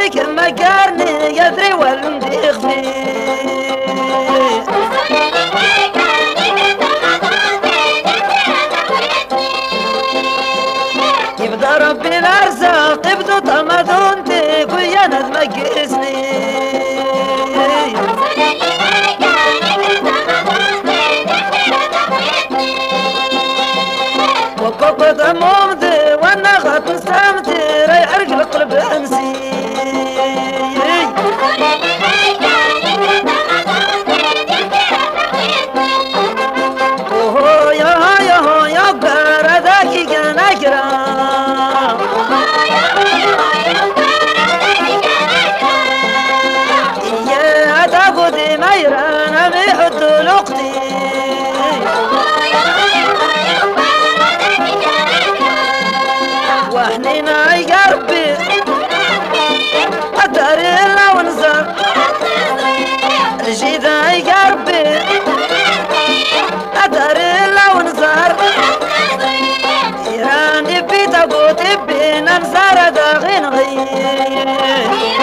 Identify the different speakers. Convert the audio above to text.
Speaker 1: ذيك مكارني يدري والمدي خفي يبدا ربي الارزاق يبدو طمدونتك ويا ندمك اسني وكوكو ضمومدي وانا غط استمتي راي عرق القلب انسي اوهو يا بارا ذاكي كان اكرام يا تاخذي ميران بيحط لقتي وحنينا يقربي أداري لو نزر الجيدة يقربي أداري لو نزر إيراني في تابوتي بين نزار داغين غير